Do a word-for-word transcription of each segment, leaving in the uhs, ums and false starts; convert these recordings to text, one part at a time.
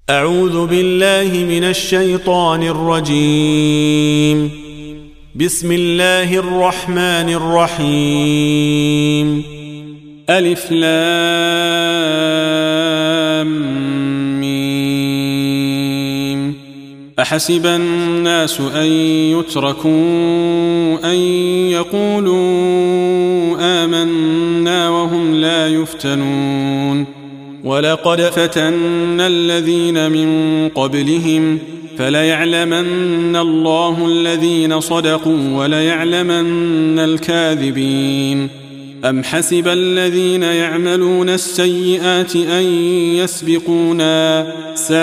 أعوذ بالله من الشيطان الرجيم. بسم الله الرحمن الرحيم. ألف لام ميم. أحسب الناس أن يتركوا أن يقولوا آمنا وهم لا يفتنون. ولقد فتنا الذين من قبلهم فليعلمن الله الذين صدقوا وليعلمن الكاذبين. أم حسب الذين يعملون السيئات أن يسبقونا ساء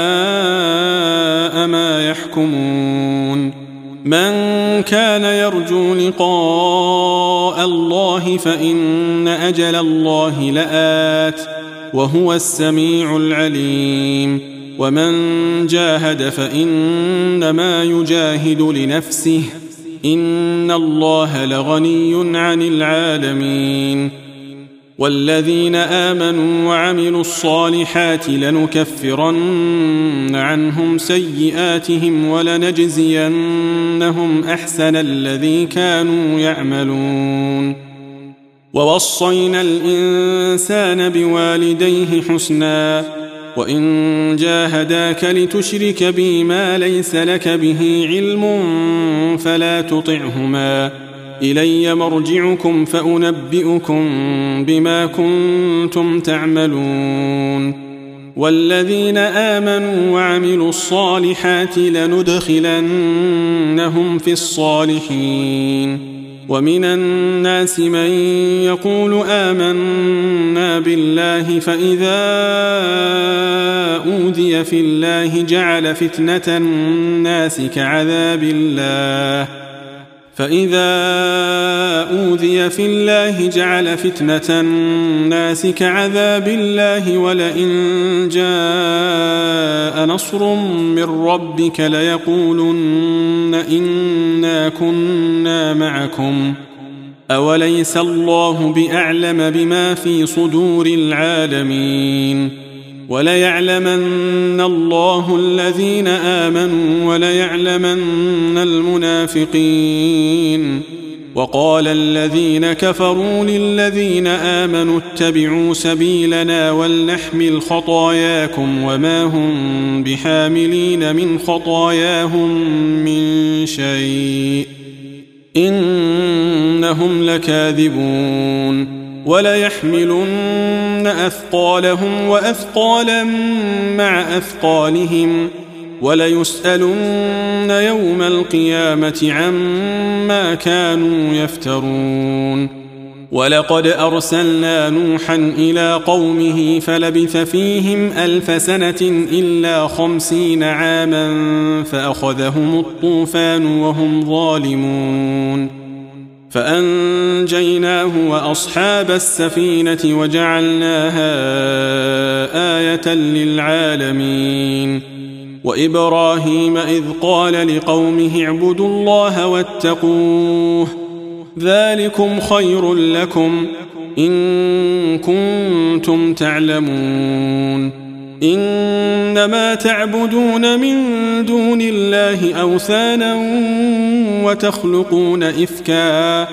ما يحكمون. من كان يرجو لقاء الله فإن أجل الله لآت وهو السميع العليم. ومن جاهد فإنما يجاهد لنفسه إن الله لغني عن العالمين. والذين آمنوا وعملوا الصالحات لنكفرن عنهم سيئاتهم ولنجزينهم أحسن الذي كانوا يعملون. ووصينا الإنسان بوالديه حسنا وإن جاهداك لتشرك بي ما ليس لك به علم فلا تطعهما إلي مرجعكم فأنبئكم بما كنتم تعملون. والذين آمنوا وعملوا الصالحات لندخلنهم في الصالحين. ومن الناس من يقول آمنا بالله فإذا أوذي في الله جعل فتنة الناس كعذاب الله فإذا أوذي في الله جعل فتنة الناس كعذاب الله ولئن جاء نصر من ربك ليقولن إنا كنا معكم أوليس الله بأعلم بما في صدور العالمين. وليعلمن الله الذين آمنوا وليعلمن المنافقين. وقال الذين كفروا للذين آمنوا اتبعوا سبيلنا ولنحمل خطاياكم وما هم بحاملين من خطاياهم من شيء إنهم لكاذبون. وليحملن أثقالهم وأثقالا مع أثقالهم وليسألن يوم القيامة عما كانوا يفترون. ولقد أرسلنا نوحا إلى قومه فلبث فيهم ألف سنة إلا خمسين عاما فأخذهم الطوفان وهم ظالمون. فأنجيناه وأصحاب السفينة وجعلناها آية للعالمين. وإبراهيم إذ قال لقومه اعبدوا الله واتقوه ذلكم خير لكم إن كنتم تعلمون. إنما تعبدون من دون الله أوثانا وتخلقون إفكا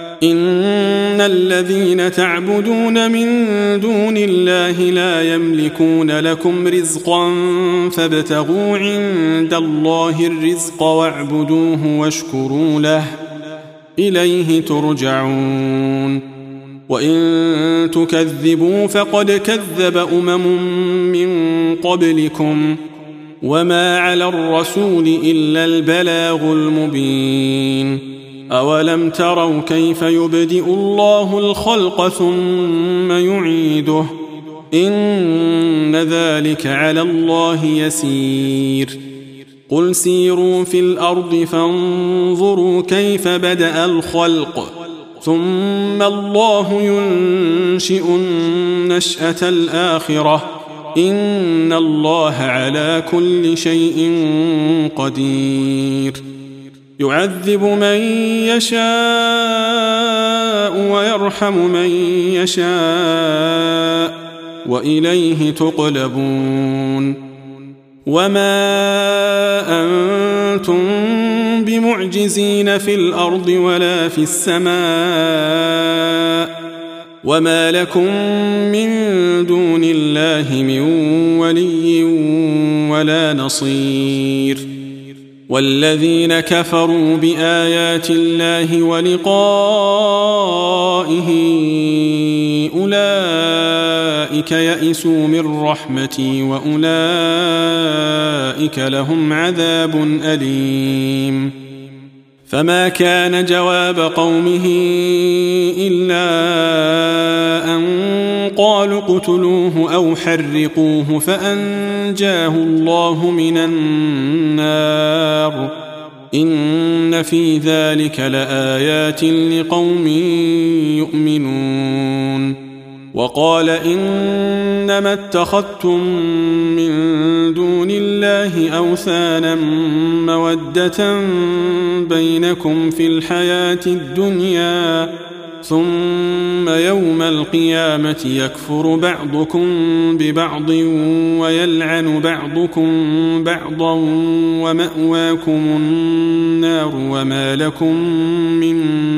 إن الذين تعبدون من دون الله لا يملكون لكم رزقا فابتغوا عند الله الرزق واعبدوه واشكروا له إليه ترجعون. وإن تكذبوا فقد كذب أمم من قبلكم وما على الرسول إلا البلاغ المبين. أولم تروا كيف يبدئ الله الخلق ثم يعيده إن ذلك على الله يسير. قل سيروا في الأرض فانظروا كيف بدأ الخلق ثم الله ينشئ النشأة الآخرة إن الله على كل شيء قدير. يعذب من يشاء ويرحم من يشاء وإليه تقلبون. وما أنتم بمعجزين في الأرض ولا في السماء وما لكم من دون الله من ولي ولا نصير والذين كفروا بآيات الله ولقائه أولئك يئسوا من رحمتي وأولئك لهم عذاب أليم فما كان جواب قومه إلا أن قالوا اقتلوه أو حرقوه فأنجاه الله من النار إن في ذلك لآيات لقوم يؤمنون وقال إنما اتخذتم من دون الله أوثانا مودة بينكم في الحياة الدنيا ثم يوم القيامة يكفر بعضكم ببعض ويلعن بعضكم بعضا ومأواكم النار وما لكم من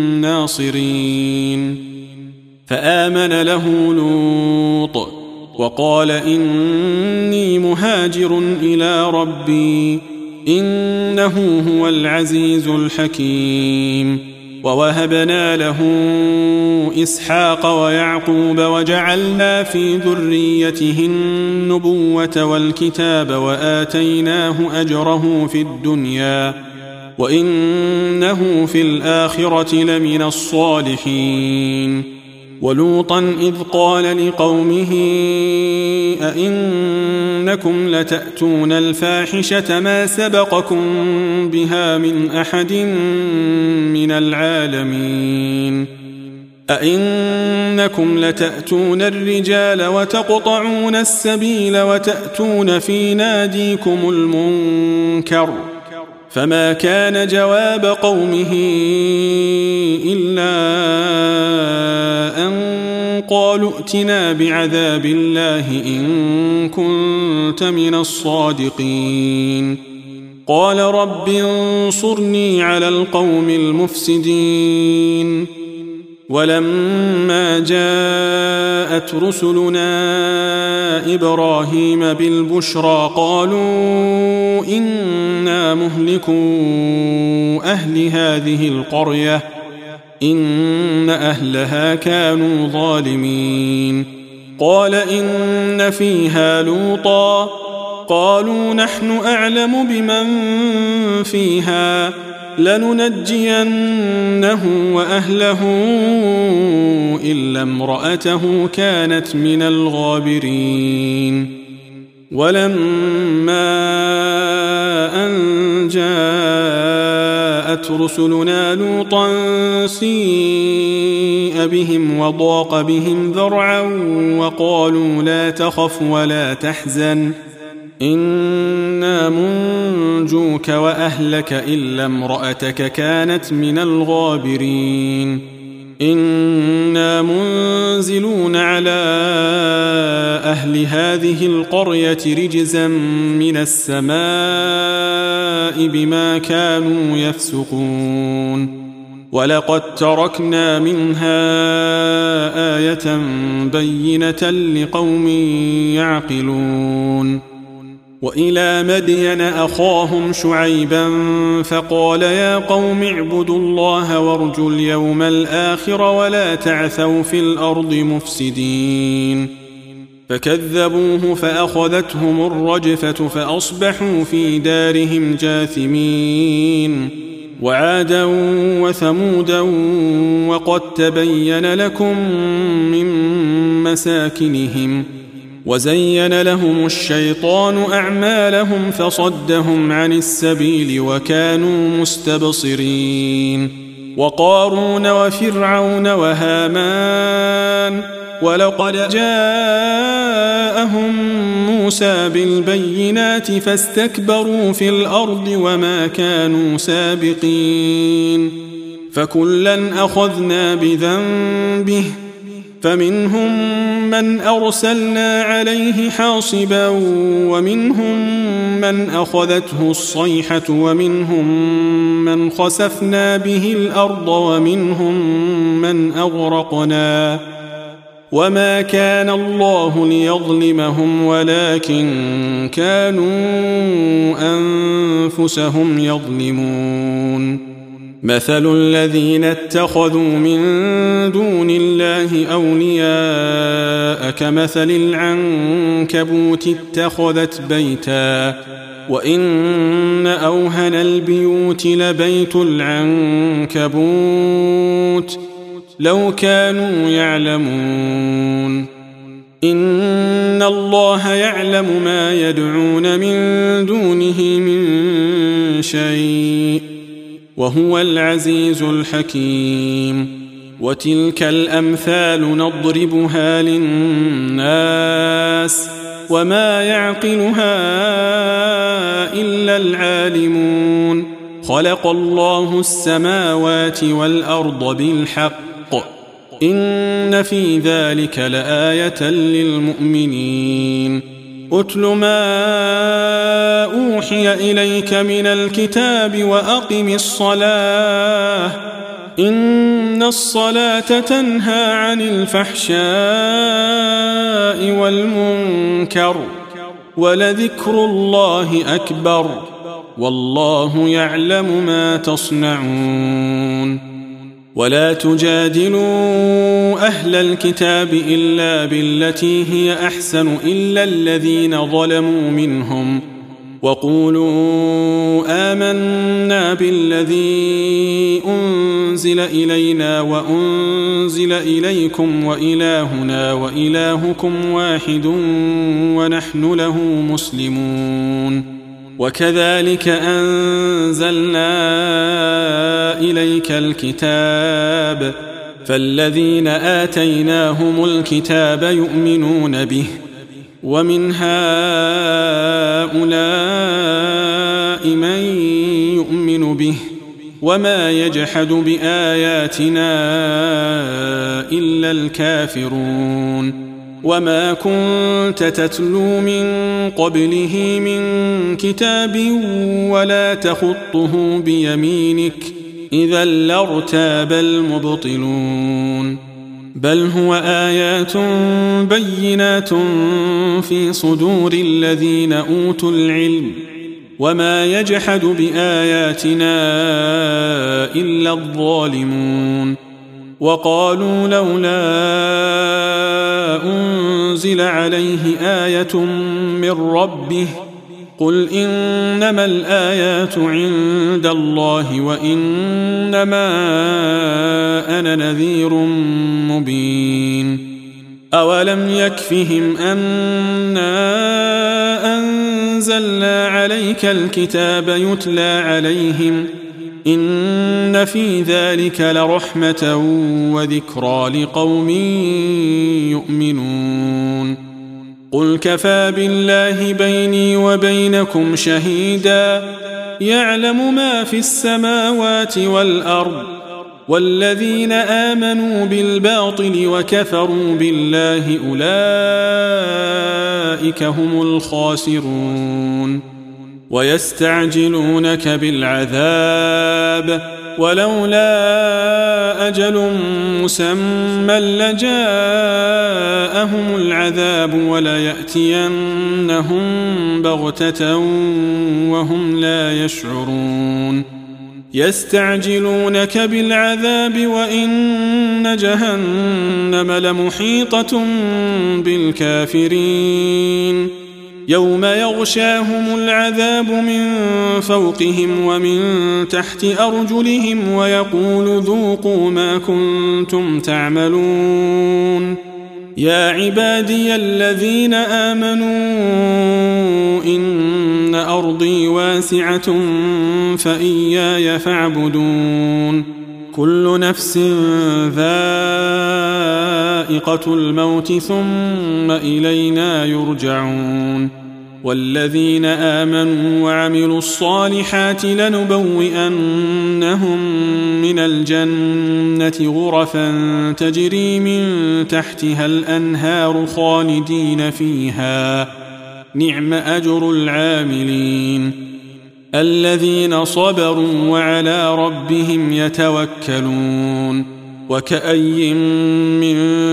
ناصرين فآمن له لوط وقال إني مهاجر إلى ربي إنه هو العزيز الحكيم ووهبنا له إسحاق ويعقوب وجعلنا في ذريته النبوة والكتاب وآتيناه أجره في الدنيا وإنه في الآخرة لمن الصالحين ولوطا إذ قال لقومه أئنكم لتأتون الفاحشة ما سبقكم بها من أحد من العالمين أئنكم لتأتون الرجال وتقطعون السبيل وتأتون في ناديكم المنكر فما كان جواب قومه إلا أن قالوا ائتنا بعذاب الله إن كنت من الصادقين قال رب انصرني على القوم المفسدين ولما جاءت رسلنا إبراهيم بالبشرى قالوا إنا مهلكو أهل هذه القرية إن أهلها كانوا ظالمين قال إن فيها لوطا قالوا نحن أعلم بمن فيها لننجينه وأهله إلا امرأته كانت من الغابرين ولما أن جاءت رسلنا لوطا سيء بهم وضاق بهم ذرعا وقالوا لا تخف ولا تحزن إنا منجوك وأهلك إلا امرأتك كانت من الغابرين إنا منزلون على أهل هذه القرية رجزا من السماء بما كانوا يفسقون ولقد تركنا منها آية بينة لقوم يعقلون وإلى مدين أخاهم شعيبا فقال يا قوم اعبدوا الله وارجوا اليوم الآخر ولا تعثوا في الأرض مفسدين فكذبوه فأخذتهم الرجفة فأصبحوا في دارهم جاثمين وعادا وثمودا وقد تبين لكم من مساكنهم وزين لهم الشيطان أعمالهم فصدهم عن السبيل وكانوا مستبصرين وقارون وفرعون وهامان ولقد جاءهم موسى بالبينات فاستكبروا في الأرض وما كانوا سابقين فكلا أخذنا بذنبه فمنهم من أرسلنا عليه حاصبا ومنهم من أخذته الصيحة ومنهم من خسفنا به الأرض ومنهم من أغرقنا وما كان الله ليظلمهم ولكن كانوا أنفسهم يظلمون مثل الذين اتخذوا من دون الله أولياء كمثل العنكبوت اتخذت بيتا وإن أوهن البيوت لبيت العنكبوت لو كانوا يعلمون إن الله يعلم ما يدعون من دونه من شيء وهو العزيز الحكيم وتلك الأمثال نضربها للناس وما يعقلها إلا العالمون خلق الله السماوات والأرض بالحق إن في ذلك لآية للمؤمنين أتل ما أوحي إليك من الكتاب وأقم الصلاة إن الصلاة تنهى عن الفحشاء والمنكر ولذكر الله أكبر والله يعلم ما تصنعون ولا تجادلوا أهل الكتاب إلا بالتي هي أحسن إلا الذين ظلموا منهم وقولوا آمنا بالذي أنزل إلينا وأنزل إليكم وإلهنا وإلهكم واحد ونحن له مسلمون وكذلك أنزلنا إليك الكتاب فالذين آتيناهم الكتاب يؤمنون به ومن هؤلاء من يؤمن به وما يجحد بآياتنا إلا الكافرون وما كنت تتلو من قبله من كتاب ولا تخطه بيمينك إذا لارتاب المبطلون بل هو آيات بينات في صدور الذين أوتوا العلم وما يجحد بآياتنا إلا الظالمون وقالوا لولا أنزل عليه آية من ربه قل إنما الآيات عند الله وإنما أنا نذير مبين أولم يكفهم أنا أنزلنا عليك الكتاب يتلى عليهم إن في ذلك لرحمة وذكرى لقوم يؤمنون قل كفى بالله بيني وبينكم شهيدا يعلم ما في السماوات والأرض والذين آمنوا بالباطل وكفروا بالله أولئك هم الخاسرون ويستعجلونك بالعذاب ولولا أجل مسمى لجاءهم العذاب وليأتينهم بغتة وهم لا يشعرون يستعجلونك بالعذاب وإن جهنم لمحيطة بالكافرين يوم يغشاهم العذاب من فوقهم ومن تحت أرجلهم ويقول ذوقوا ما كنتم تعملون يا عبادي الذين آمنوا إن أرضي واسعة فإياي فاعبدون كل نفس ذائقة الموت ثم إلينا يرجعون والذين آمنوا وعملوا الصالحات لنبوئنهم من الجنة غرفا تجري من تحتها الأنهار خالدين فيها نعم أجر العاملين الذين صبروا وعلى ربهم يتوكلون وكأي من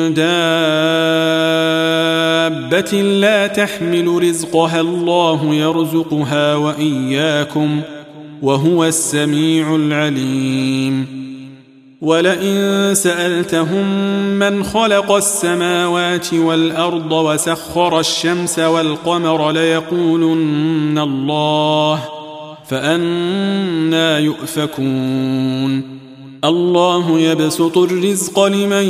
دابة لا تحمل رزقها الله يرزقها وإياكم وهو السميع العليم ولئن سألتهم من خلق السماوات والأرض وسخر الشمس والقمر ليقولن الله فأنى يؤفكون الله يبسط الرزق لمن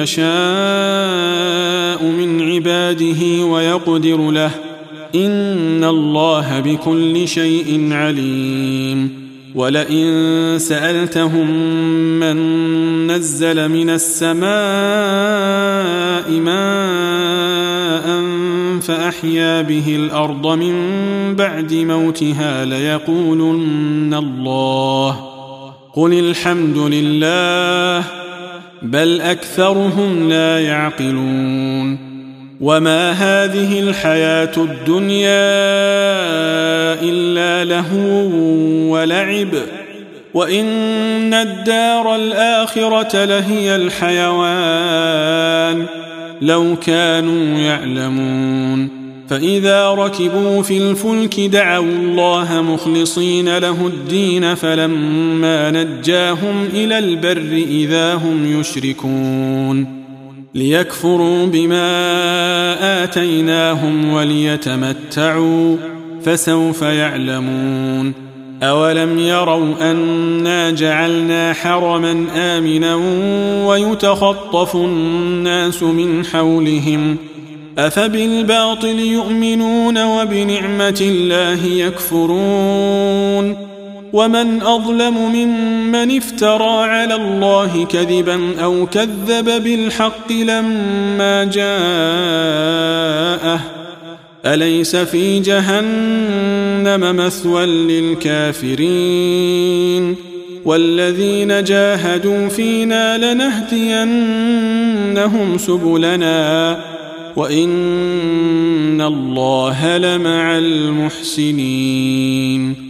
يشاء من عباده ويقدر له إن الله بكل شيء عليم ولئن سألتهم من نزل من السماء ماء فأحيا به الأرض من بعد موتها ليقولن الله قل الحمد لله بل أكثرهم لا يعقلون وما هذه الحياة الدنيا إلا لهو ولعب وإن الدار الآخرة لهي الحيوان لو كانوا يعلمون فإذا ركبوا في الفلك دعوا الله مخلصين له الدين فلما نجاهم إلى البر إذا هم يشركون ليكفروا بما آتيناهم وليتمتعوا فسوف يعلمون أولم يروا أنا جعلنا حرما آمنا ويتخطف الناس من حولهم أفبالباطل يؤمنون وبنعمة الله يكفرون ومن أظلم ممن افترى على الله كذبا أو كذب بالحق لما جاءه أليس في جهنم مثوى للكافرين والذين جاهدوا فينا لنهدينهم سبلنا وإن الله لمع المحسنين